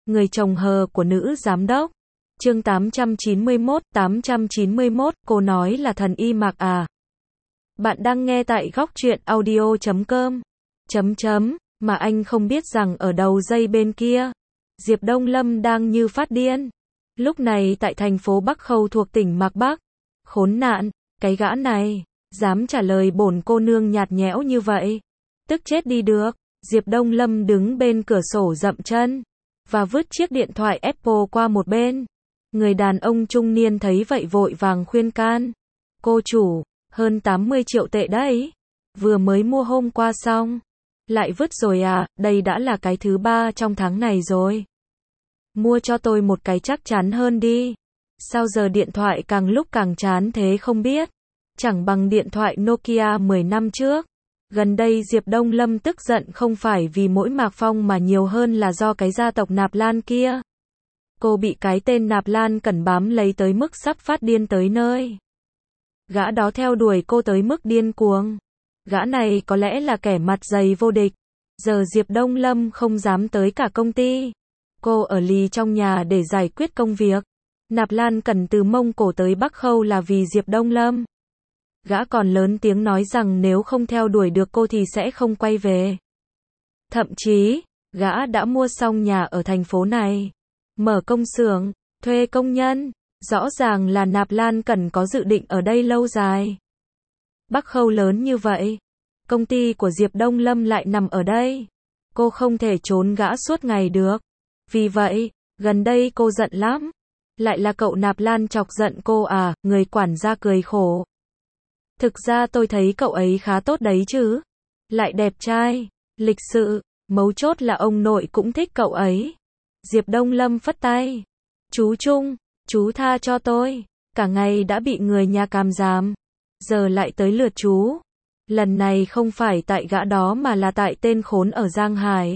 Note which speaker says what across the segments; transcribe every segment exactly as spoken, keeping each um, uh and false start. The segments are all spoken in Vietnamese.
Speaker 1: Người chồng hờ của nữ giám đốc. Chương tám trăm chín mươi mốt, tám trăm chín mươi mốt, cô nói là thần y Mạc à. Bạn đang nghe tại góc truyện audio chấm com. Chấm chấm, mà anh không biết rằng ở đầu dây bên kia, Diệp Đông Lâm đang như phát điên. Lúc này tại thành phố Bắc Khâu thuộc tỉnh Mạc Bắc. Khốn nạn, cái gã này, dám trả lời bổn cô nương nhạt nhẽo như vậy. Tức chết đi được. Diệp Đông Lâm đứng bên cửa sổ dậm chân, và vứt chiếc điện thoại Apple qua một bên. Người đàn ông trung niên thấy vậy vội vàng khuyên can. Cô chủ, hơn tám mươi triệu tệ đấy. Vừa mới mua hôm qua xong. Lại vứt rồi à, đây đã là cái thứ ba trong tháng này rồi. Mua cho tôi một cái chắc chắn hơn đi. Sao giờ điện thoại càng lúc càng chán thế không biết. Chẳng bằng điện thoại Nokia mười năm trước. Gần đây Diệp Đông Lâm tức giận không phải vì mỗi Mạc Phong mà nhiều hơn là do cái gia tộc Nạp Lan kia. Cô bị cái tên Nạp Lan Cẩn bám lấy tới mức sắp phát điên tới nơi. Gã đó theo đuổi cô tới mức điên cuồng. Gã này có lẽ là kẻ mặt dày vô địch. Giờ Diệp Đông Lâm không dám tới cả công ty. Cô ở lì trong nhà để giải quyết công việc. Nạp Lan Cẩn từ Mông Cổ tới Bắc Khâu là vì Diệp Đông Lâm. Gã còn lớn tiếng nói rằng nếu không theo đuổi được cô thì sẽ không quay về. Thậm chí, gã đã mua xong nhà ở thành phố này, mở công xưởng, thuê công nhân. Rõ ràng là Nạp Lan Cẩn có dự định ở đây lâu dài. Bắc Khâu lớn như vậy, công ty của Diệp Đông Lâm lại nằm ở đây. Cô không thể trốn gã suốt ngày được. Vì vậy, gần đây cô giận lắm. Lại là cậu Nạp Lan chọc giận cô à, người quản gia cười khổ. Thực ra tôi thấy cậu ấy khá tốt đấy chứ. Lại đẹp trai, lịch sự, mấu chốt là ông nội cũng thích cậu ấy. Diệp Đông Lâm phất tay. Chú Trung, chú tha cho tôi. Cả ngày đã bị người nhà càm ràm. Giờ lại tới lượt chú. Lần này không phải tại gã đó mà là tại tên khốn ở Giang Hải.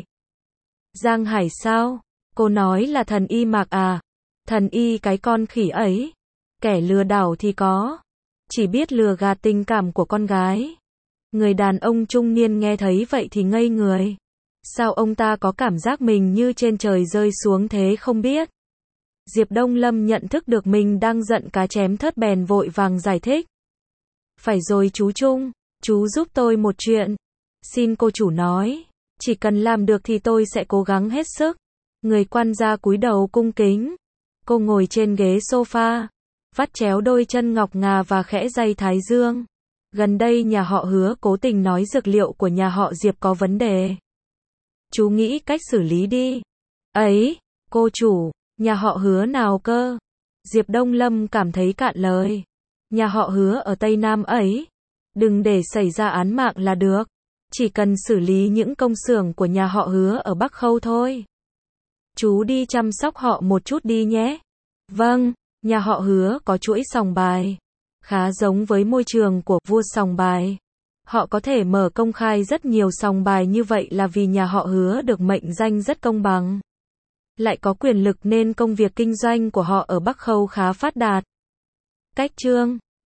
Speaker 1: Giang Hải sao? Cô nói là thần y Mạc à? Thần y cái con khỉ ấy. Kẻ lừa đảo thì có. Chỉ biết lừa gạt tình cảm của con gái. Người đàn ông trung niên nghe thấy vậy thì ngây người. Sao ông ta có cảm giác mình như trên trời rơi xuống thế không biết. Diệp Đông Lâm nhận thức được mình đang giận cá chém thớt bèn vội vàng giải thích. Phải rồi chú Trung, chú giúp tôi một chuyện. Xin cô chủ nói, chỉ cần làm được thì tôi sẽ cố gắng hết sức. Người quan gia cúi đầu cung kính. Cô ngồi trên ghế sofa, vắt chéo đôi chân ngọc ngà và khẽ day thái dương. Gần đây nhà họ Hứa cố tình nói dược liệu của nhà họ Diệp có vấn đề. Chú nghĩ cách xử lý đi. Ấy, cô chủ, nhà họ Hứa nào cơ? Diệp Đông Lâm cảm thấy cạn lời. Nhà họ Hứa ở Tây Nam ấy. Đừng để xảy ra án mạng là được. Chỉ cần xử lý những công xưởng của nhà họ Hứa ở Bắc Khâu thôi. Chú đi chăm sóc họ một chút đi nhé. Vâng, nhà họ Hứa có chuỗi sòng bài. Khá giống với môi trường của vua sòng bài. Họ có thể mở công khai rất nhiều sòng bài như vậy là vì nhà họ Hứa được mệnh danh rất công bằng. Lại có quyền lực nên công việc kinh doanh của họ ở Bắc Khâu khá phát đạt. Cách chương